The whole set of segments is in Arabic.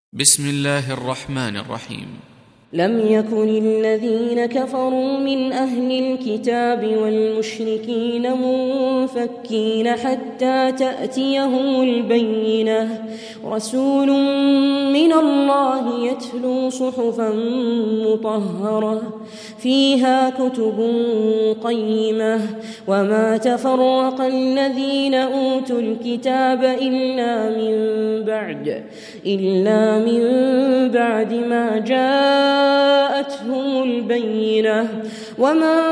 بسم الله الرحمن الرحيم. لم يكن الذين كفروا من أهل الكتاب والمشركين منفكين حتى تأتيهم البينة، رسول من الله يتلو صحفا مطهرة فيها كتب قيمة، وما تفرق الذين أوتوا الكتاب إلا من بعد ما جاءتهم البينة، وما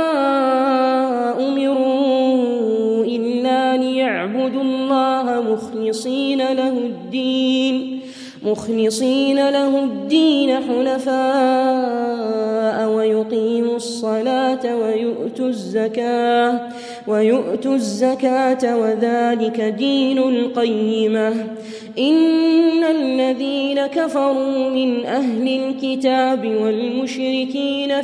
أمروا إلا ليعبدوا الله مخلصين له الدين حنفاء ويقيموا الصلاة ويؤتوا الزكاة وذلك دين القيمة. إن الذين كفروا من أهل الكتاب والمشركين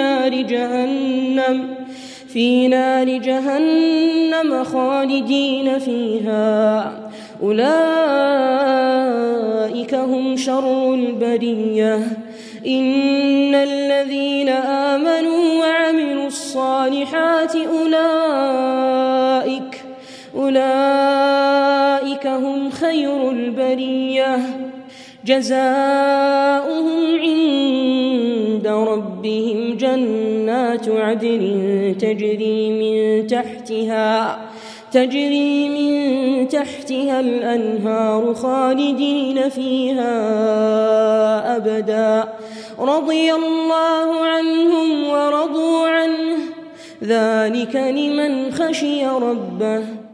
في نار جهنم خالدين فيها، أولئك هم شر البرية. إن الذين آمنوا وعملوا الصالحات أولئك هم خير البرية، جزاؤهم عند ربهم جنات عدن تجري من تحتها الأنهار خالدين فيها أبدا، رضي الله عنهم ورضوا عنه، ذلك لمن خشي ربه.